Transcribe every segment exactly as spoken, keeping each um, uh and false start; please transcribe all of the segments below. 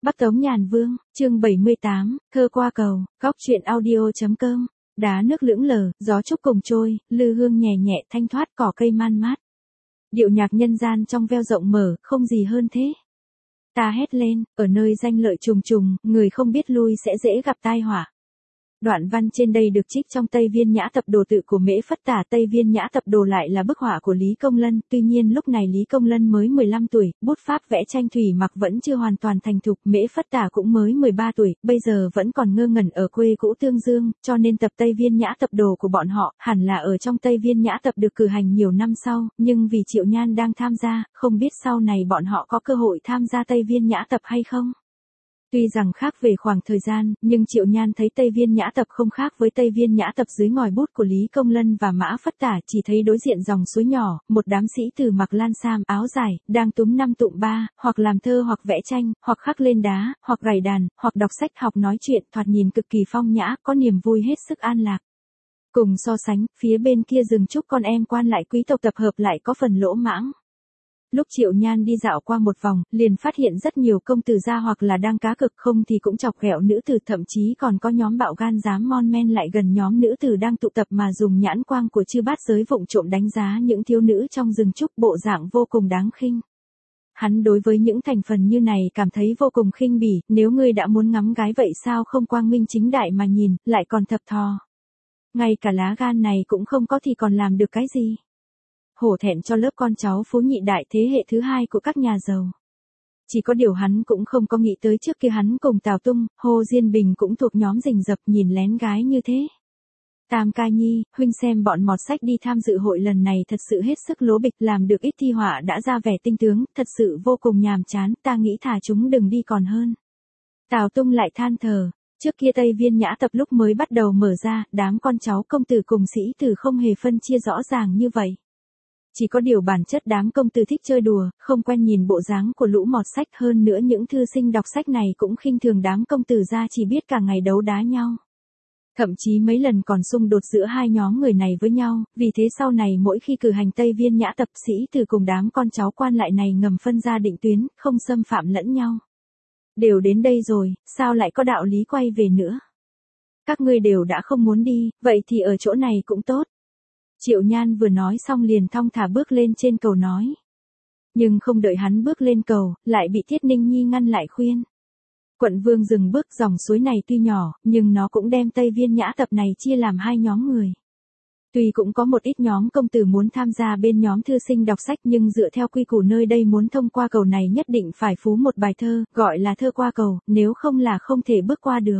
Bắc Tống Nhàn Vương, chương bảy mươi tám, thơ qua cầu, góc truyện audio.com, đá nước lững lờ, gió trúc cùng trôi, lư hương nhẹ nhẹ thanh thoát cỏ cây man mát. Điệu nhạc nhân gian trong veo rộng mở, không gì hơn thế. Ta hét lên, ở nơi danh lợi trùng trùng, người không biết lui sẽ dễ gặp tai họa. Đoạn văn trên đây được trích trong Tây Viên Nhã Tập Đồ tự của Mễ Phất Tả. Tây Viên Nhã Tập Đồ lại là bức họa của Lý Công Lân, tuy nhiên lúc này Lý Công Lân mới mười lăm tuổi, bút pháp vẽ tranh thủy mặc vẫn chưa hoàn toàn thành thục, Mễ Phất Tả cũng mới mười ba tuổi, bây giờ vẫn còn ngơ ngẩn ở quê cũ Tương Dương, cho nên tập Tây Viên Nhã Tập Đồ của bọn họ hẳn là ở trong Tây Viên Nhã Tập được cử hành nhiều năm sau, nhưng vì Triệu Nhan đang tham gia, không biết sau này bọn họ có cơ hội tham gia Tây Viên Nhã Tập hay không. Tuy rằng khác về khoảng thời gian, nhưng Triệu Nhan thấy Tây Viên Nhã Tập không khác với Tây Viên Nhã Tập dưới ngòi bút của Lý Công Lân và Mã Phất Tả, chỉ thấy đối diện dòng suối nhỏ, một đám sĩ tử mặc lan sam, áo dài, đang túm năm tụm ba, hoặc làm thơ hoặc vẽ tranh, hoặc khắc lên đá, hoặc gảy đàn, hoặc đọc sách học nói chuyện, thoạt nhìn cực kỳ phong nhã, có niềm vui hết sức an lạc. Cùng so sánh, phía bên kia rừng trúc con em quan lại quý tộc tập hợp lại có phần lỗ mãng. Lúc Triệu Nhan đi dạo qua một vòng, liền phát hiện rất nhiều công tử gia hoặc là đang cá cực, không thì cũng chọc ghẹo nữ tử, thậm chí còn có nhóm bạo gan dám mon men lại gần nhóm nữ tử đang tụ tập mà dùng nhãn quang của chư bát giới vụng trộm đánh giá những thiếu nữ trong rừng trúc, bộ dạng vô cùng đáng khinh. Hắn đối với những thành phần như này cảm thấy vô cùng khinh bỉ, nếu ngươi đã muốn ngắm gái vậy sao không quang minh chính đại mà nhìn, lại còn thập thò. Ngay cả lá gan này cũng không có thì còn làm được cái gì. Hổ thẹn cho lớp con cháu phú nhị đại thế hệ thứ hai của các nhà giàu. Chỉ có điều hắn cũng không có nghĩ tới trước kia hắn cùng Tào Tung, Hồ Diên Bình cũng thuộc nhóm rình rập nhìn lén gái như thế. Tam ca nhi, huynh xem bọn mọt sách đi tham dự hội lần này thật sự hết sức lố bịch, làm được ít thi họa đã ra vẻ tinh tướng, thật sự vô cùng nhàm chán, ta nghĩ thà chúng đừng đi còn hơn. Tào Tung lại than thở, trước kia Tây Viên Nhã Tập lúc mới bắt đầu mở ra, đám con cháu công tử cùng sĩ tử không hề phân chia rõ ràng như vậy. Chỉ có điều bản chất đám công tử thích chơi đùa, không quen nhìn bộ dáng của lũ mọt sách, hơn nữa những thư sinh đọc sách này cũng khinh thường đám công tử ra, chỉ biết cả ngày đấu đá nhau. Thậm chí mấy lần còn xung đột giữa hai nhóm người này với nhau, vì thế sau này mỗi khi cử hành Tây Viên Nhã Tập, sĩ từ cùng đám con cháu quan lại này ngầm phân ra định tuyến, không xâm phạm lẫn nhau. Đều đến đây rồi, sao lại có đạo lý quay về nữa? Các ngươi đều đã không muốn đi, vậy thì ở chỗ này cũng tốt. Triệu Nhan vừa nói xong liền thong thả bước lên trên cầu nói. Nhưng không đợi hắn bước lên cầu, lại bị Tiết Ninh Nhi ngăn lại khuyên. Quận Vương dừng bước, dòng suối này tuy nhỏ, nhưng nó cũng đem Tây Viên Nhã Tập này chia làm hai nhóm người. Tuy cũng có một ít nhóm công tử muốn tham gia bên nhóm thư sinh đọc sách, nhưng dựa theo quy củ nơi đây muốn thông qua cầu này nhất định phải phú một bài thơ, gọi là thơ qua cầu, nếu không là không thể bước qua được.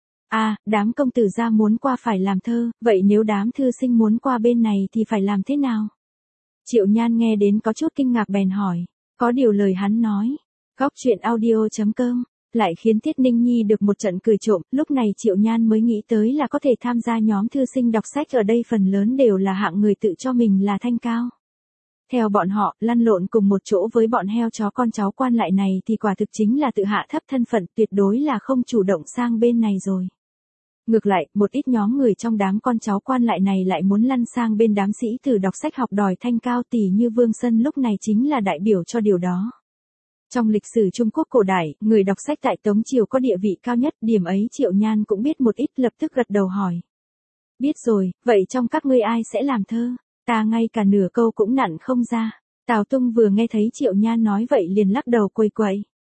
À, đám công tử gia muốn qua phải làm thơ, vậy nếu đám thư sinh muốn qua bên này thì phải làm thế nào? Triệu Nhan nghe đến có chút kinh ngạc bèn hỏi, có điều lời hắn nói, góc truyện audio.com, lại khiến Tiết Ninh Nhi được một trận cười trộm, lúc này Triệu Nhan mới nghĩ tới là có thể tham gia nhóm thư sinh đọc sách ở đây phần lớn đều là hạng người tự cho mình là thanh cao. Theo bọn họ, lăn lộn cùng một chỗ với bọn heo chó con cháu quan lại này thì quả thực chính là tự hạ thấp thân phận, tuyệt đối là không chủ động sang bên này rồi. Ngược lại, một ít nhóm người trong đám con cháu quan lại này lại muốn lăn sang bên đám sĩ tử đọc sách học đòi thanh cao, tỷ như Vương Sân lúc này chính là đại biểu cho điều đó. Trong lịch sử Trung Quốc cổ đại, người đọc sách tại Tống Triều có địa vị cao nhất, điểm ấy Triệu Nhan cũng biết một ít, lập tức gật đầu hỏi. Biết rồi, vậy trong các ngươi ai sẽ làm thơ? Ta ngay cả nửa câu cũng nặn không ra. Tào Tung vừa nghe thấy Triệu Nhan nói vậy liền lắc đầu quầy quậy.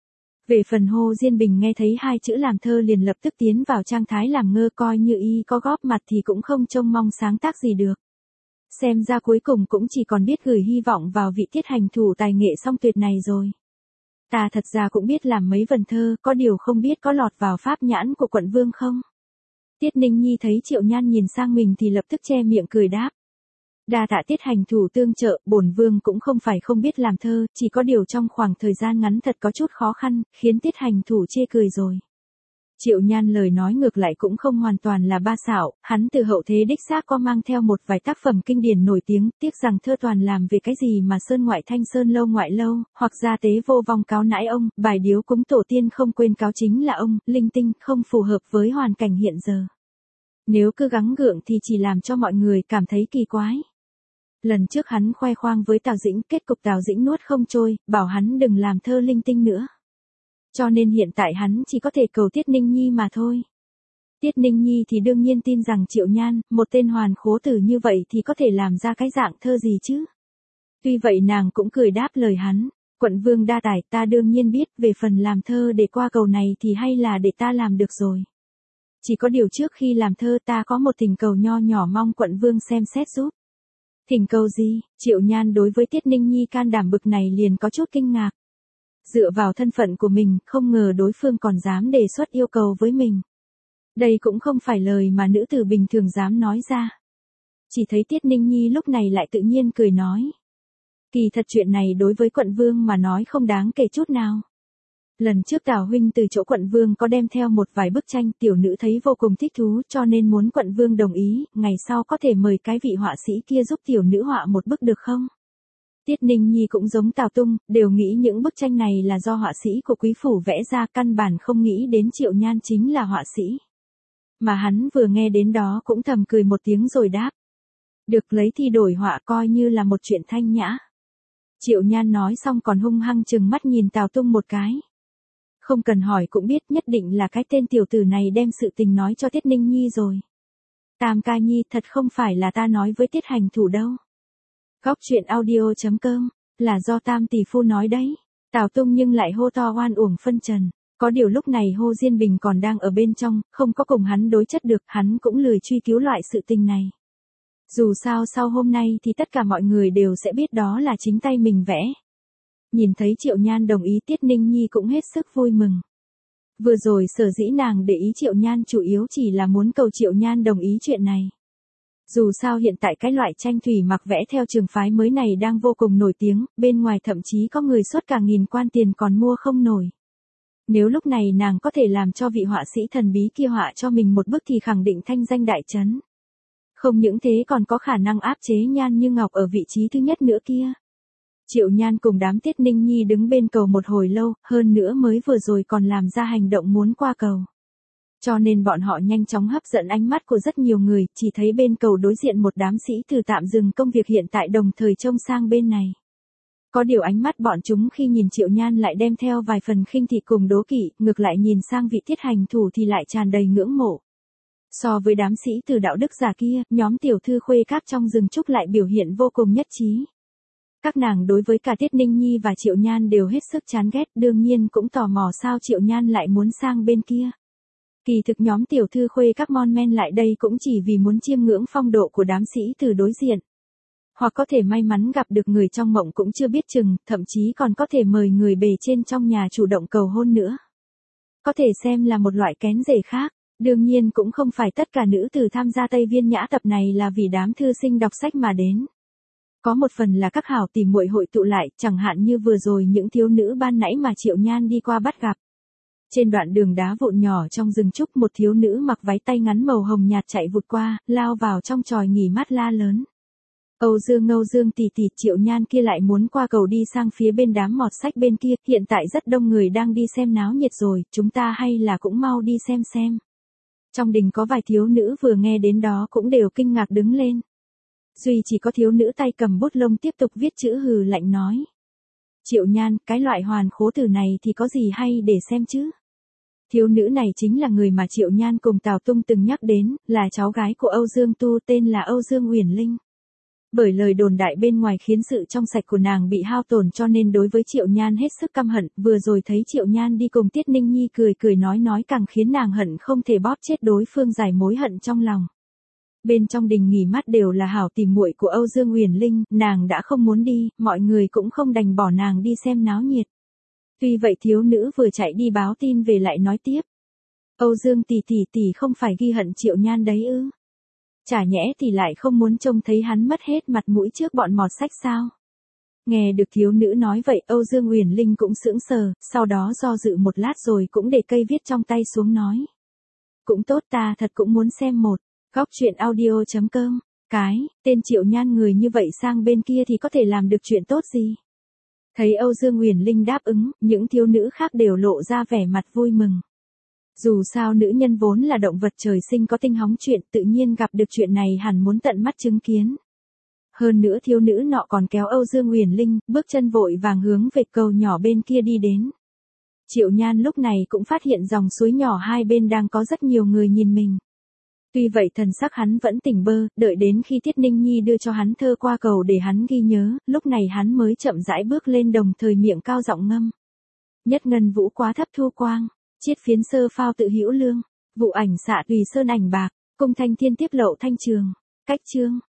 Về phần Hồ Diên Bình nghe thấy hai chữ làm thơ liền lập tức tiến vào trạng thái làm ngơ, coi như y có góp mặt thì cũng không trông mong sáng tác gì được. Xem ra cuối cùng cũng chỉ còn biết gửi hy vọng vào vị Tiết hành thủ tài nghệ song tuyệt này rồi. Ta thật ra cũng biết làm mấy vần thơ, có điều không biết có lọt vào pháp nhãn của quận Vương không? Tiết Ninh Nhi thấy Triệu Nhan nhìn sang mình thì lập tức che miệng cười đáp. Đa tạ Tiết hành thủ tương trợ, bổn vương cũng không phải không biết làm thơ, chỉ có điều trong khoảng thời gian ngắn thật có chút khó khăn, khiến Tiết hành thủ chê cười rồi. Triệu Nhan lời nói ngược lại cũng không hoàn toàn là ba xạo, hắn từ hậu thế đích xác có mang theo một vài tác phẩm kinh điển nổi tiếng, tiếc rằng thơ toàn làm về cái gì mà sơn ngoại thanh sơn lâu ngoại lâu, hoặc gia tế vô vong cáo nãi ông, bài điếu cúng tổ tiên không quên cáo chính là ông, linh tinh, không phù hợp với hoàn cảnh hiện giờ. Nếu cứ gắng gượng thì chỉ làm cho mọi người cảm thấy kỳ quái. Lần trước hắn khoe khoang với Tào Dĩnh, kết cục Tào Dĩnh nuốt không trôi, bảo hắn đừng làm thơ linh tinh nữa. Cho nên hiện tại hắn chỉ có thể cầu Tiết Ninh Nhi mà thôi. Tiết Ninh Nhi thì đương nhiên tin rằng Triệu Nhan, một tên hoàn khố tử như vậy thì có thể làm ra cái dạng thơ gì chứ. Tuy vậy nàng cũng cười đáp lời hắn, quận vương đa tài, ta đương nhiên biết, về phần làm thơ để qua cầu này thì hay là để ta làm được rồi. Chỉ có điều trước khi làm thơ ta có một thỉnh cầu nho nhỏ mong quận vương xem xét giúp. Thỉnh cầu gì? Triệu Nhan đối với Tiết Ninh Nhi can đảm bực này liền có chút kinh ngạc. Dựa vào thân phận của mình, không ngờ đối phương còn dám đề xuất yêu cầu với mình. Đây cũng không phải lời mà nữ tử bình thường dám nói ra. Chỉ thấy Tiết Ninh Nhi lúc này lại tự nhiên cười nói. Kỳ thật chuyện này đối với quận vương mà nói không đáng kể chút nào. Lần trước Tào huynh từ chỗ quận vương có đem theo một vài bức tranh, tiểu nữ thấy vô cùng thích thú cho nên muốn quận vương đồng ý, ngày sau có thể mời cái vị họa sĩ kia giúp tiểu nữ họa một bức được không? Tiết Ninh Nhi cũng giống Tào Tung, đều nghĩ những bức tranh này là do họa sĩ của quý phủ vẽ ra, căn bản không nghĩ đến Triệu Nhan chính là họa sĩ. Mà hắn vừa nghe đến đó cũng thầm cười một tiếng rồi đáp. Được, lấy thi đổi họa coi như là một chuyện thanh nhã. Triệu Nhan nói xong còn hung hăng chừng mắt nhìn Tào Tung một cái. Không cần hỏi cũng biết nhất định là cái tên tiểu tử này đem sự tình nói cho Tiết Ninh Nhi rồi. Tam ca nhi, thật không phải là ta nói với Tiết hành thủ đâu. Góc truyện audio chấm com, là do Tam tỷ phu nói đấy. Tào Tung nhưng lại hô to oan uổng phân trần. Có điều lúc này Hồ Diên Bình còn đang ở bên trong, không có cùng hắn đối chất được, hắn cũng lười truy cứu loại sự tình này. Dù sao sau hôm nay thì tất cả mọi người đều sẽ biết đó là chính tay mình vẽ. Nhìn thấy Triệu Nhan đồng ý, Tiết Ninh Nhi cũng hết sức vui mừng. Vừa rồi sở dĩ nàng để ý Triệu Nhan chủ yếu chỉ là muốn cầu Triệu Nhan đồng ý chuyện này. Dù sao hiện tại cái loại tranh thủy mặc vẽ theo trường phái mới này đang vô cùng nổi tiếng, bên ngoài thậm chí có người xuất cả nghìn quan tiền còn mua không nổi. Nếu lúc này nàng có thể làm cho vị họa sĩ thần bí kia họa cho mình một bức thì khẳng định thanh danh đại chấn. Không những thế còn có khả năng áp chế Nhan Như Ngọc ở vị trí thứ nhất nữa kia. Triệu Nhan cùng đám Tiết Ninh Nhi đứng bên cầu một hồi lâu, hơn nữa mới vừa rồi còn làm ra hành động muốn qua cầu. Cho nên bọn họ nhanh chóng hấp dẫn ánh mắt của rất nhiều người, chỉ thấy bên cầu đối diện một đám sĩ tử tạm dừng công việc hiện tại đồng thời trông sang bên này. Có điều ánh mắt bọn chúng khi nhìn Triệu Nhan lại đem theo vài phần khinh thị cùng đố kỵ, ngược lại nhìn sang vị Tiết hành thủ thì lại tràn đầy ngưỡng mộ. So với đám sĩ tử đạo đức giả kia, nhóm tiểu thư khuê các trong rừng trúc lại biểu hiện vô cùng nhất trí. Các nàng đối với cả Tiết Ninh Nhi và Triệu Nhan đều hết sức chán ghét, đương nhiên cũng tò mò sao Triệu Nhan lại muốn sang bên kia. Kỳ thực nhóm tiểu thư khuê các mon men lại đây cũng chỉ vì muốn chiêm ngưỡng phong độ của đám sĩ tử đối diện. Hoặc có thể may mắn gặp được người trong mộng cũng chưa biết chừng, thậm chí còn có thể mời người bề trên trong nhà chủ động cầu hôn nữa. Có thể xem là một loại kén rể khác. Đương nhiên cũng không phải tất cả nữ tử tham gia Tây Viên Nhã tập này là vì đám thư sinh đọc sách mà đến. Có một phần là các hảo tỷ muội hội tụ lại, chẳng hạn như vừa rồi những thiếu nữ ban nãy mà Triệu Nhan đi qua bắt gặp. Trên đoạn đường đá vụn nhỏ trong rừng trúc, một thiếu nữ mặc váy tay ngắn màu hồng nhạt chạy vụt qua, lao vào trong chòi nghỉ mát la lớn. Âu Dương Âu Dương tỷ tỷ, Triệu Nhan kia lại muốn qua cầu đi sang phía bên đám mọt sách bên kia, hiện tại rất đông người đang đi xem náo nhiệt rồi, chúng ta hay là cũng mau đi xem xem. Trong đình có vài thiếu nữ vừa nghe đến đó cũng đều kinh ngạc đứng lên. Duy chỉ có thiếu nữ tay cầm bút lông tiếp tục viết chữ hừ lạnh nói. Triệu Nhan, cái loại hoàn khố tử này thì có gì hay để xem chứ? Thiếu nữ này chính là người mà Triệu Nhan cùng Tào Tung từng nhắc đến, là cháu gái của Âu Dương Tu, tên là Âu Dương Uyển Linh. Bởi lời đồn đại bên ngoài khiến sự trong sạch của nàng bị hao tổn cho nên đối với Triệu Nhan hết sức căm hận, vừa rồi thấy Triệu Nhan đi cùng Tiết Ninh Nhi cười cười nói nói càng khiến nàng hận không thể bóp chết đối phương, giải mối hận trong lòng. Bên trong đình nghỉ mát đều là hảo tỉ muội của Âu Dương Uyển Linh, nàng đã không muốn đi, mọi người cũng không đành bỏ nàng đi xem náo nhiệt. Tuy vậy thiếu nữ vừa chạy đi báo tin về lại nói tiếp. Âu Dương tỷ tỷ tỷ không phải ghi hận Triệu Nhan đấy ư? Chả nhẽ thì lại không muốn trông thấy hắn mất hết mặt mũi trước bọn mọt sách sao? Nghe được thiếu nữ nói vậy, Âu Dương Uyển Linh cũng sững sờ, sau đó do dự một lát rồi cũng để cây viết trong tay xuống nói. Cũng tốt, ta thật cũng muốn xem một. Góc truyện audio chấm com. Cái, tên Triệu Nhan người như vậy sang bên kia thì có thể làm được chuyện tốt gì? Thấy Âu Dương Uyển Linh đáp ứng, những thiếu nữ khác đều lộ ra vẻ mặt vui mừng. Dù sao nữ nhân vốn là động vật trời sinh có tinh hóng chuyện, tự nhiên gặp được chuyện này hẳn muốn tận mắt chứng kiến. Hơn nữa thiếu nữ nọ còn kéo Âu Dương Uyển Linh, bước chân vội vàng hướng về cầu nhỏ bên kia đi đến. Triệu Nhan lúc này cũng phát hiện dòng suối nhỏ hai bên đang có rất nhiều người nhìn mình. Tuy vậy thần sắc hắn vẫn tỉnh bơ, đợi đến khi Tiết Ninh Nhi đưa cho hắn thơ qua cầu để hắn ghi nhớ, lúc này hắn mới chậm rãi bước lên đồng thời miệng cao giọng ngâm. Nhất ngân vũ quá thấp thu quang, chiết phiến sơ phao tự hữu lương, vụ ảnh xạ tùy sơn ảnh bạc, cung thanh thiên tiếp lậu thanh trường, cách chương.